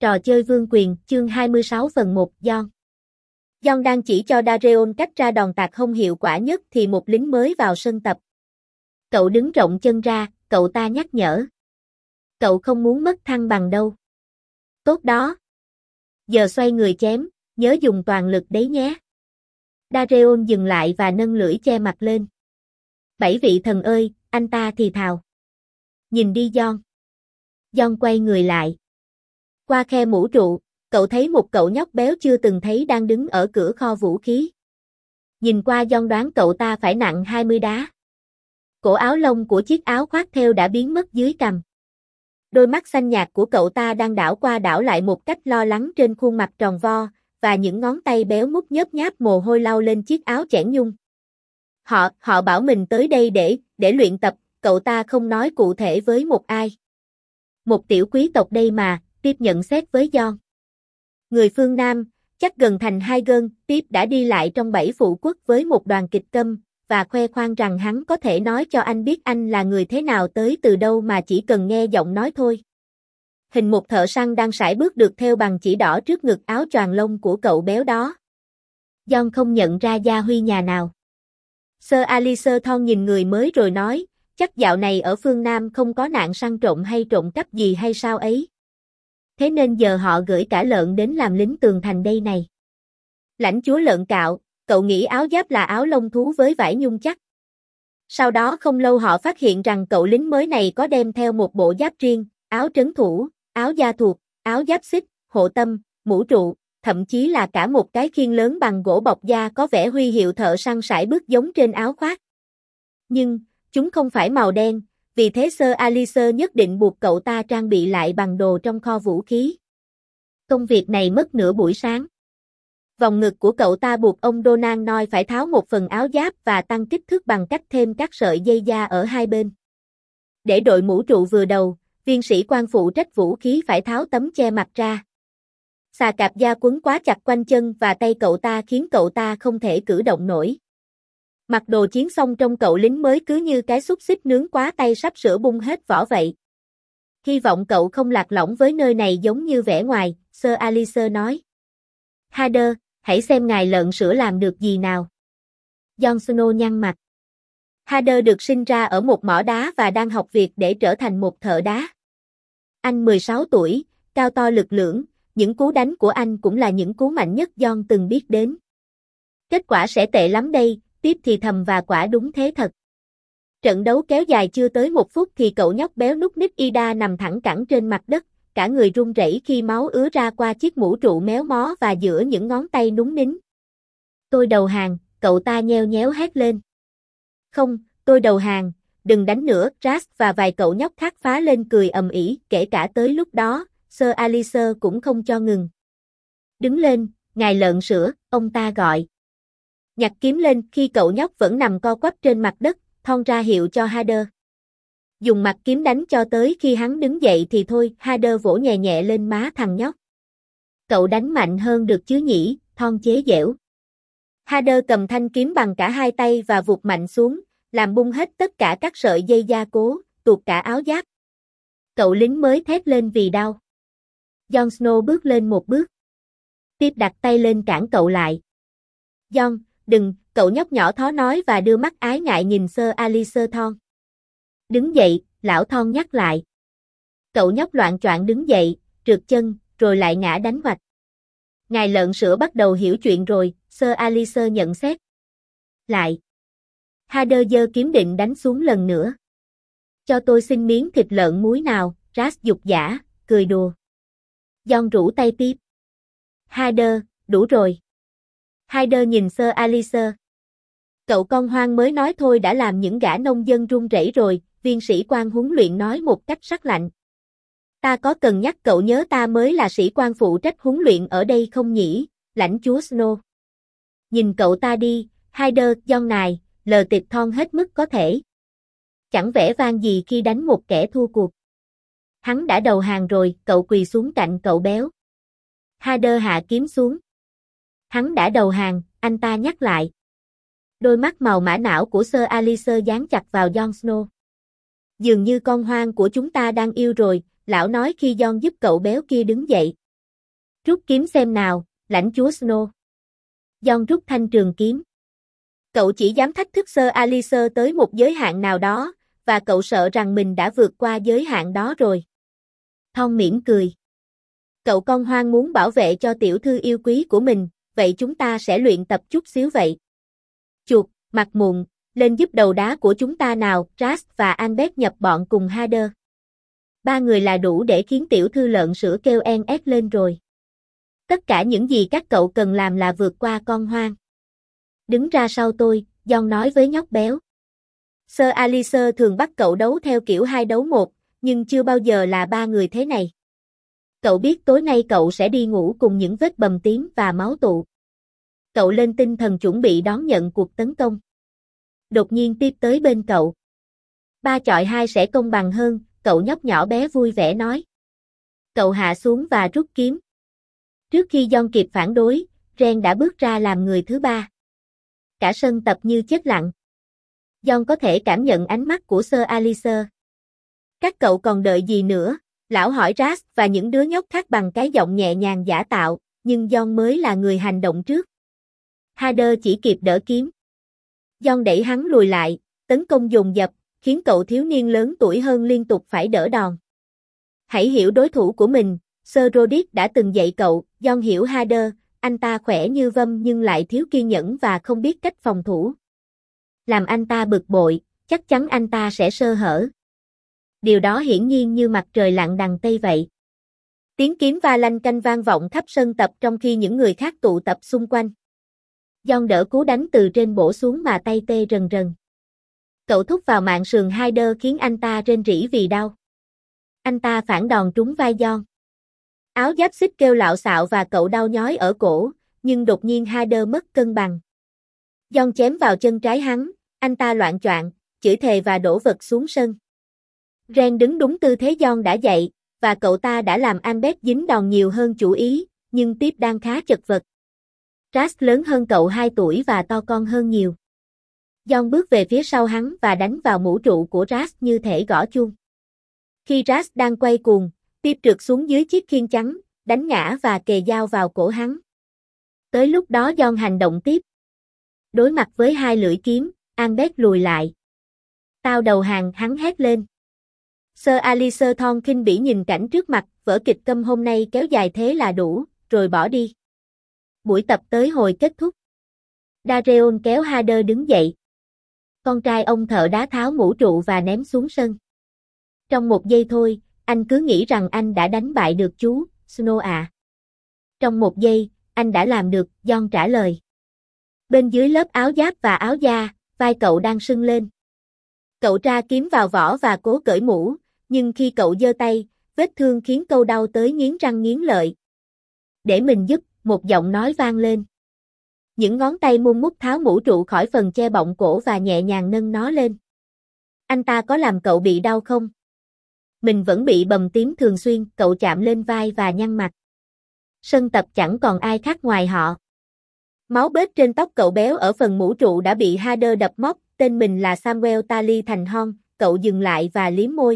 Trò chơi vương quyền, chương 26 phần 1, Jon. Jon đang chỉ cho Dareon cách ra đòn tạt hông hiệu quả nhất thì một lính mới vào sân tập. Cậu đứng rộng chân ra, cậu ta nhắc nhở. Cậu không muốn mất thăng bằng đâu. Tốt đó. Giờ xoay người chém, nhớ dùng toàn lực đấy nhé. Dareon dừng lại và nâng lưỡi che mặt lên. Bảy vị thần ơi, anh ta thì thào. Nhìn đi Jon. Jon quay người lại. Qua khe mũ trụ, cậu thấy một cậu nhóc béo chưa từng thấy đang đứng ở cửa kho vũ khí. Nhìn qua Jon đoán cậu ta phải nặng 20 đá. Cổ áo lông của chiếc áo khoác thêu đã biến mất dưới cằm. Đôi mắt xanh nhạt của cậu ta đang đảo qua đảo lại một cách lo lắng trên khuôn mặt tròn vo, và những ngón tay béo mút nhớp nháp mồ hôi lau lên chiếc áo chẽn nhung. Họ bảo mình tới đây để luyện tập, cậu ta không nói cụ thể với một ai. Một tiểu quý tộc đây mà, Tiếp nhận xét với Jon. Người phương Nam, chắc gần thành hai gân, Tiếp đã đi lại trong 7 phụ quốc với một đoàn kịch câm, và khoe khoang rằng hắn có thể nói cho anh biết anh là người thế nào tới từ đâu mà chỉ cần nghe giọng nói thôi. Hình một thợ săn đang sải bước được thêu bằng chỉ đỏ trước ngực áo choàng lông của cậu béo đó. Jon không nhận ra gia huy nhà nào. Sir Alistair Thorne nhìn người mới rồi nói, chắc dạo này ở phương Nam không có nạn săn trộm hay trộm cắp gì hay sao ấy. Thế nên giờ họ gửi cả lợn đến làm lính tường thành đây này. Lãnh chúa lợn cạo, cậu nghĩ áo giáp là áo lông thú với vải nhung chắc. Sau đó không lâu họ phát hiện rằng cậu lính mới này có đem theo một bộ giáp riêng, áo trấn thủ, áo da thuộc, áo giáp xích, hộ tâm, mũ trụ, thậm chí là cả một cái khiên lớn bằng gỗ bọc da có vẻ huy hiệu thợ săn sải bước giống trên áo khoác. Nhưng, chúng không phải màu đen, vì thế Sir Alistair nhất định buộc cậu ta trang bị lại bằng đồ trong kho vũ khí. Công việc này mất nửa buổi sáng. Vòng ngực của cậu ta buộc ông Donan nói phải tháo một phần áo giáp và tăng kích thước bằng cách thêm các sợi dây da ở hai bên. Để đội mũ trụ vừa đầu, viên sĩ quan phụ trách vũ khí phải tháo tấm che mặt ra. Xà cạp da quấn quá chặt quanh chân và tay cậu ta khiến cậu ta không thể cử động nổi. Mặc đồ chiến xong trông cậu lính mới cứ như cái xúc xích nướng quá tay sắp sửa bung hết vỏ vậy. Hy vọng cậu không lạc lõng với nơi này giống như vẻ ngoài, Sir Alistair nói. Hader, hãy xem ngài lợn sữa làm được gì nào. Jon Snow nhăn mặt. Hader được sinh ra ở một mỏ đá và đang học việc để trở thành một thợ đá. Anh 16 tuổi, cao to lực lưỡng, những cú đánh của anh cũng là những cú mạnh nhất Jon từng biết đến. Kết quả sẽ tệ lắm đây, Tiếp thì thầm và quả đúng thế thật. Trận đấu kéo dài chưa tới 1 phút thì cậu nhóc béo núc ních Ida nằm thẳng cẳng trên mặt đất, cả người run rẩy khi máu ứa ra qua chiếc mũ trụ méo mó và giữa những ngón tay núng nính. Tôi đầu hàng, cậu ta nheo nhéo hét lên. Không, tôi đầu hàng, đừng đánh nữa, Ras và vài cậu nhóc khác phá lên cười ầm ĩ, kể cả tới lúc đó, Sir Alistair cũng không cho ngừng. Đứng lên, ngài lợn sữa, ông ta gọi. Nhặt kiếm lên khi cậu nhóc vẫn nằm co quắp trên mặt đất, Thorne ra hiệu cho Hader. Dùng mặt kiếm đánh cho tới khi hắn đứng dậy thì thôi, Hader vỗ nhẹ nhẹ lên má thằng nhóc. Cậu đánh mạnh hơn được chứ nhỉ, Thorne chế giễu. Hader cầm thanh kiếm bằng cả hai tay và vụt mạnh xuống, làm bung hết tất cả các sợi dây gia cố, tuột cả áo giáp. Cậu lính mới thét lên vì đau. Jon Snow bước lên một bước. Tiếp đặt tay lên cản cậu lại. Jon, đừng, cậu nhóc nhỏ thó nói và đưa mắt ái ngại nhìn Sir Alistair Thorne. Đứng dậy, lão Thorne nhắc lại. Cậu nhóc loạng choạng đứng dậy, trượt chân, rồi lại ngã đánh hoạch. Ngài lợn sữa bắt đầu hiểu chuyện rồi, Sir Alistair nhận xét. Lại. Hader giơ kiếm định đánh xuống lần nữa. Cho tôi xin miếng thịt lợn muối nào, Ras dục dã, cười đùa. Jon rủ tay Tiếp. Hader, đủ rồi. Hader nhìn Sir Alistair. Cậu con hoang mới nói thôi đã làm những gã nông dân run rẩy rồi, viên sĩ quan huấn luyện nói một cách sắc lạnh. Ta có cần nhắc cậu nhớ ta mới là sĩ quan phụ trách huấn luyện ở đây không nhỉ, lãnh chúa Snow. Nhìn cậu ta đi, Hader, Jon này, lờ tịt Thorne hết mức có thể. Chẳng vẻ vang gì khi đánh một kẻ thua cuộc. Hắn đã đầu hàng rồi, cậu quỳ xuống cạnh cậu béo. Hader hạ kiếm xuống. Hắn đã đầu hàng, anh ta nhắc lại. Đôi mắt màu mã não của Sir Alistair dán chặt vào Jon Snow. Dường như con hoang của chúng ta đang yêu rồi, lão nói khi Jon giúp cậu béo kia đứng dậy. Rút kiếm xem nào, lãnh chúa Snow. Jon rút thanh trường kiếm. Cậu chỉ dám thách thức Sir Alistair tới một giới hạn nào đó, và cậu sợ rằng mình đã vượt qua giới hạn đó rồi. Thon mỉm cười. Cậu con hoang muốn bảo vệ cho tiểu thư yêu quý của mình, vậy chúng ta sẽ luyện tập chút xíu vậy. Chuột, mặt mụn, lên giúp đầu đá của chúng ta nào, Ras và Albert nhập bọn cùng Hader. Ba người là đủ để khiến tiểu thư lợn sữa kêu en ét lên rồi. Tất cả những gì các cậu cần làm là vượt qua con hoang. Đứng ra sau tôi, Jon nói với nhóc béo. Sir Alistair thường bắt cậu đấu theo kiểu 2 đấu 1, nhưng chưa bao giờ là 3 người thế này. Cậu biết tối nay cậu sẽ đi ngủ cùng những vết bầm tím và máu tụ. Cậu lên tinh thần chuẩn bị đón nhận cuộc tấn công. Đột nhiên tiếp tới bên cậu. 3 chọi 2 sẽ công bằng hơn, cậu nhóc nhỏ bé vui vẻ nói. Cậu hạ xuống và rút kiếm. Trước khi Jon kịp phản đối, Ren đã bước ra làm người thứ 3. Cả sân tập như chết lặng. Jon có thể cảm nhận ánh mắt của Sir Alistair. Các cậu còn đợi gì nữa? Lão hỏi Ras và những đứa nhóc khác bằng cái giọng nhẹ nhàng giả tạo, nhưng Jon mới là người hành động trước. Hader chỉ kịp đỡ kiếm. Jon đẩy hắn lùi lại, tấn công dồn dập, khiến cậu thiếu niên lớn tuổi hơn liên tục phải đỡ đòn. Hãy hiểu đối thủ của mình, Sir Rodick đã từng dạy cậu. Jon hiểu Hader, anh ta khỏe như vâm nhưng lại thiếu kiên nhẫn và không biết cách phòng thủ. Làm anh ta bực bội, chắc chắn anh ta sẽ sơ hở. Điều đó hiển nhiên như mặt trời lặn đằng Tây vậy. Tiếng kiếm va lanh canh vang vọng khắp sân tập trong khi những người khác tụ tập xung quanh. Jon đỡ cú đánh từ trên bổ xuống mà tay tê rần rần. Cậu thúc vào mạng sườn Hader khiến anh ta rên rỉ vì đau. Anh ta phản đòn trúng vai Jon. Áo giáp xích kêu lạo xạo và cậu đau nhói ở cổ, nhưng đột nhiên Hader mất cân bằng. Jon chém vào chân trái hắn, anh ta loạng choạng, chửi thề và đổ vật xuống sân. Ren đứng đúng tư thế Jon đã dạy, và cậu ta đã làm Albert dính đòn nhiều hơn chủ ý, nhưng tiếp đang khá chật vật. Ras lớn hơn cậu 2 tuổi và to con hơn nhiều. Jon bước về phía sau hắn và đánh vào mũ trụ của Ras như thể gõ chuông. Khi Ras đang quay cuồng, tiếp trượt xuống dưới chiếc khiên trắng, đánh ngã và kề dao vào cổ hắn. Tới lúc đó Jon hành động tiếp. Đối mặt với 2 lưỡi kiếm, Albert lùi lại. Tao đầu hàng, hắn hét lên. Sir Alistair thon khinh bỉ nhìn cảnh trước mặt, vở kịch câm hôm nay kéo dài thế là đủ, rồi bỏ đi. Buổi tập tới hồi kết thúc. Dareon kéo Hader đứng dậy. Con trai ông thợ đá tháo mũ trụ và ném xuống sân. Trong 1 giây thôi, anh cứ nghĩ rằng anh đã đánh bại được chú, Snow à. Trong 1 giây, anh đã làm được, Jon trả lời. Bên dưới lớp áo giáp và áo da, vai cậu đang sưng lên. Cậu tra kiếm vào vỏ và cố cởi mũ, nhưng khi cậu giơ tay, vết thương khiến cậu đau tới nghiến răng nghiến lợi. Để mình giúp, một giọng nói vang lên. Những ngón tay mum mút tháo mũ trụ khỏi phần che bọng cổ và nhẹ nhàng nâng nó lên. Anh ta có làm cậu bị đau không? Mình vẫn bị bầm tím thường xuyên, cậu chạm lên vai và nhăn mặt. Sân tập chẳng còn ai khác ngoài họ. Máu bết trên tóc cậu béo ở phần mũ trụ đã bị Hader đập móc, tên mình là Samuel Tally thành Hon, cậu dừng lại và liếm môi.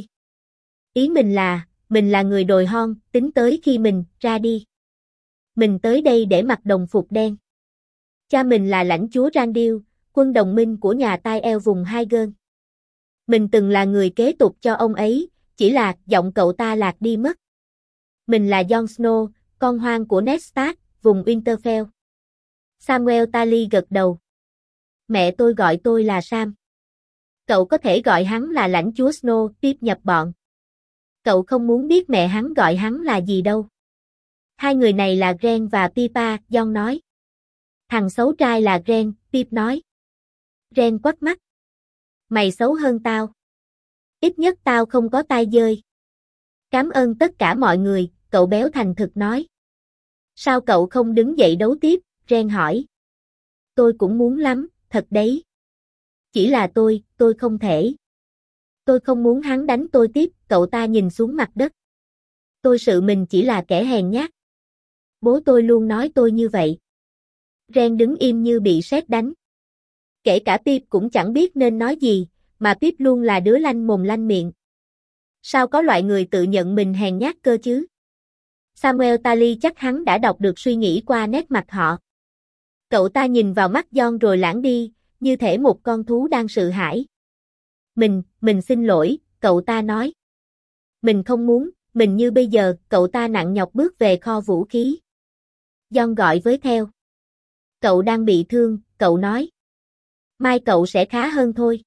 Ý mình là người đồi Hon, tính tới khi mình ra đi. Mình tới đây để mặc đồng phục đen. Cha mình là lãnh chúa Randil, quân đồng minh của nhà tai eo vùng Highgarn. Mình từng là người kế tục cho ông ấy, chỉ là giọng cậu ta lạc đi mất. Mình là Jon Snow, con hoang của Ned Stark, vùng Winterfell. Samuel Tally gật đầu. Mẹ tôi gọi tôi là Sam. Cậu có thể gọi hắn là lãnh chúa Snow, tiếp nhập bọn. Cậu không muốn biết mẹ hắn gọi hắn là gì đâu. 2 người này là Ren và Pippa, Jon nói. Thằng xấu trai là Ren, Pip nói. Ren quắt mắt. Mày xấu hơn tao. Ít nhất tao không có tai dơi. Cảm ơn tất cả mọi người, cậu béo thành thực nói. Sao cậu không đứng dậy đấu tiếp, Ren hỏi. Tôi cũng muốn lắm, thật đấy. Chỉ là tôi không thể. Tôi không muốn hắn đánh tôi tiếp, cậu ta nhìn xuống mặt đất. Tôi sợ mình chỉ là kẻ hèn nhát. Bố tôi luôn nói tôi như vậy. Ren đứng im như bị sét đánh. Kể cả Pip cũng chẳng biết nên nói gì, mà Pip luôn là đứa lanh mồm lanh miệng. Sao có loại người tự nhận mình hèn nhát cơ chứ? Samuel Tally chắc hắn đã đọc được suy nghĩ qua nét mặt họ. Cậu ta nhìn vào mắt John rồi lãng đi, như thể một con thú đang sợ hãi. Mình xin lỗi, cậu ta nói. Mình không muốn, mình như bây giờ, cậu ta nặng nhọc bước về kho vũ khí. John gọi với theo. Cậu đang bị thương, cậu nói. Mai cậu sẽ khá hơn thôi.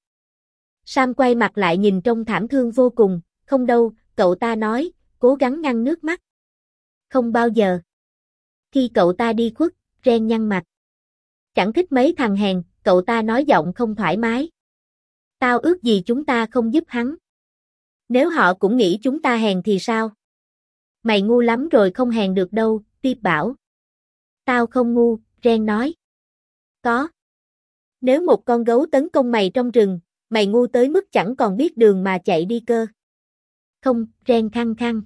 Sam quay mặt lại nhìn trông thảm thương vô cùng, không đâu, cậu ta nói, cố gắng ngăn nước mắt. Không bao giờ. Khi cậu ta đi khuất, Ren nhăn mặt. Chẳng thích mấy thằng hèn, cậu ta nói giọng không thoải mái. Tao ước gì chúng ta không giúp hắn. Nếu họ cũng nghĩ chúng ta hèn thì sao? Mày ngu lắm rồi không hèn được đâu, Pip bảo. Tao không ngu, Ren nói. Có. Nếu một con gấu tấn công mày trong rừng, mày ngu tới mức chẳng còn biết đường mà chạy đi cơ. Không, Ren khăng khăng.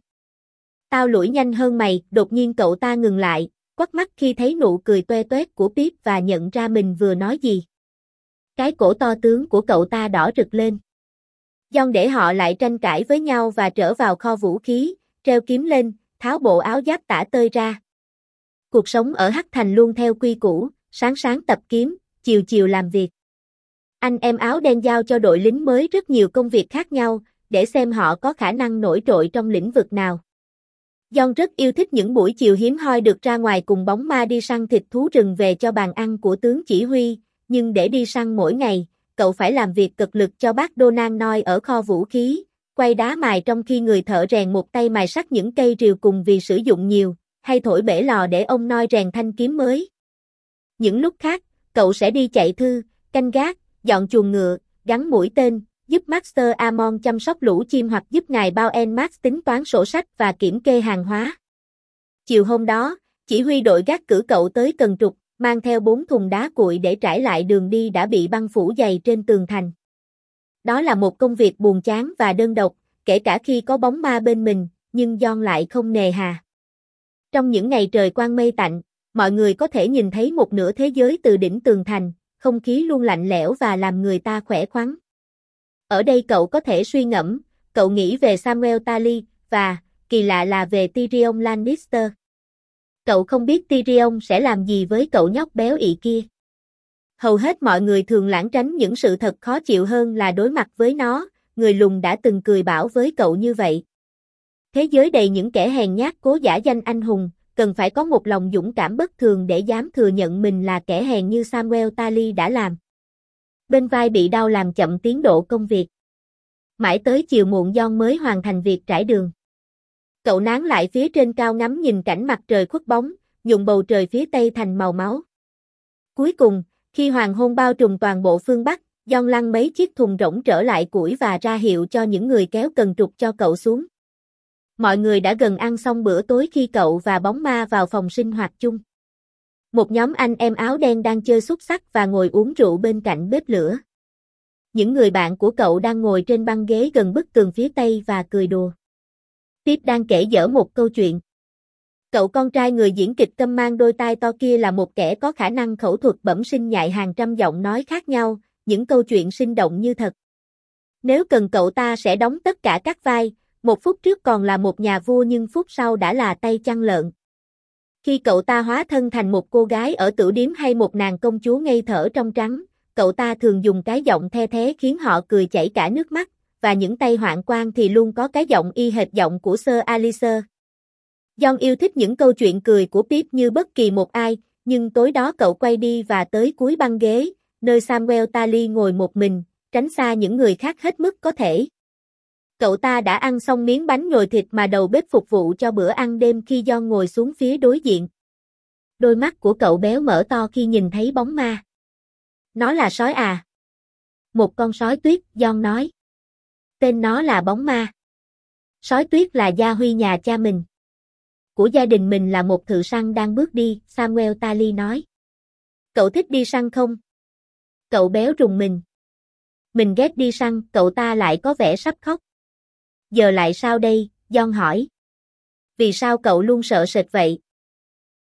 Tao lủi nhanh hơn mày, đột nhiên cậu ta ngừng lại, quắt mắt khi thấy nụ cười toe toét của Pip và nhận ra mình vừa nói gì. Cái cổ to tướng của cậu ta đỏ rực lên. John để họ lại tranh cãi với nhau và trở vào kho vũ khí, treo kiếm lên, tháo bộ áo giáp tả tơi ra. Cuộc sống ở Hắc Thành luôn theo quy củ, sáng sáng tập kiếm, chiều chiều làm việc. Anh em áo đen giao cho đội lính mới rất nhiều công việc khác nhau, để xem họ có khả năng nổi trội trong lĩnh vực nào. John rất yêu thích những buổi chiều hiếm hoi được ra ngoài cùng bóng ma đi săn thịt thú rừng về cho bàn ăn của tướng chỉ huy, nhưng để đi săn mỗi ngày, cậu phải làm việc cực lực cho bác Donald Noi ở kho vũ khí, quay đá mài trong khi người thợ rèn một tay mài sắt những cây rìu cùng vì sử dụng nhiều, hay thổi bể lò để ông Noi rèn thanh kiếm mới. Những lúc khác, cậu sẽ đi chạy thư, canh gác, dọn chuồng ngựa, gắn mũi tên, giúp Master Amon chăm sóc lũ chim hoặc giúp ngài Bowen Max tính toán sổ sách và kiểm kê hàng hóa. Chiều hôm đó, chỉ huy đội gác cử cậu tới Cần Trục, mang theo 4 thùng đá cuội để trải lại đường đi đã bị băng phủ dày trên tường thành. Đó là một công việc buồn chán và đơn độc, kể cả khi có bóng ma bên mình, nhưng John lại không nề hà. Trong những ngày trời quang mây tạnh, mọi người có thể nhìn thấy một nửa thế giới từ đỉnh tường thành, không khí luôn lạnh lẽo và làm người ta khỏe khoắn. Ở đây cậu có thể suy ngẫm, cậu nghĩ về Samuel Tally, và, kỳ lạ là về Tyrion Lannister. Cậu không biết Tyrion sẽ làm gì với cậu nhóc béo ị kia. Hầu hết mọi người thường lảng tránh những sự thật khó chịu hơn là đối mặt với nó, người lùn đã từng cười bảo với cậu như vậy. Thế giới đầy những kẻ hèn nhát cố giả danh anh hùng, cần phải có một lòng dũng cảm bất thường để dám thừa nhận mình là kẻ hèn như Samuel Tally đã làm. Bên vai bị đau làm chậm tiến độ công việc. Mãi tới chiều muộn John mới hoàn thành việc trải đường. Cậu nán lại phía trên cao ngắm nhìn cảnh mặt trời khuất bóng, nhuộm bầu trời phía tây thành màu máu. Cuối cùng, khi hoàng hôn bao trùm toàn bộ phương Bắc, John lăn mấy chiếc thùng rỗng trở lại củi và ra hiệu cho những người kéo cần trục cho cậu xuống. Mọi người đã gần ăn xong bữa tối khi cậu và bóng ma vào phòng sinh hoạt chung. Một nhóm anh em áo đen đang chơi xúc xắc và ngồi uống rượu bên cạnh bếp lửa. Những người bạn của cậu đang ngồi trên băng ghế gần bức tường phía tây và cười đùa. Pip đang kể dở một câu chuyện. Cậu con trai người diễn kịch câm mang đôi tai to kia là một kẻ có khả năng khẩu thuật bẩm sinh nhại hàng trăm giọng nói khác nhau, những câu chuyện sinh động như thật. Nếu cần cậu ta sẽ đóng tất cả các vai, 1 phút trước còn là một nhà vua nhưng phút sau đã là tay chăn lợn. Khi cậu ta hóa thân thành một cô gái ở tửu điếm hay một nàng công chúa ngây thở trong trắng, cậu ta thường dùng cái giọng the thé khiến họ cười chảy cả nước mắt, và những tay hoạn quan thì luôn có cái giọng y hệt giọng của Sir Alicer. John yêu thích những câu chuyện cười của Pip như bất kỳ một ai, nhưng tối đó cậu quay đi và tới cuối băng ghế, nơi Samuel Tally ngồi một mình, tránh xa những người khác hết mức có thể. Cậu ta đã ăn xong miếng bánh nhồi thịt mà đầu bếp phục vụ cho bữa ăn đêm khi John ngồi xuống phía đối diện. Đôi mắt của cậu béo mở to khi nhìn thấy bóng ma. Nó là sói à? Một con sói tuyết, John nói. Tên nó là bóng ma. Sói tuyết là gia huy nhà cha mình. Của gia đình mình là một thợ săn đang bước đi, Samuel Tally nói. Cậu thích đi săn không? Cậu béo rùng mình. Mình ghét đi săn, cậu ta lại có vẻ sắp khóc. Giờ lại sao đây, John hỏi. Vì sao cậu luôn sợ sệt vậy?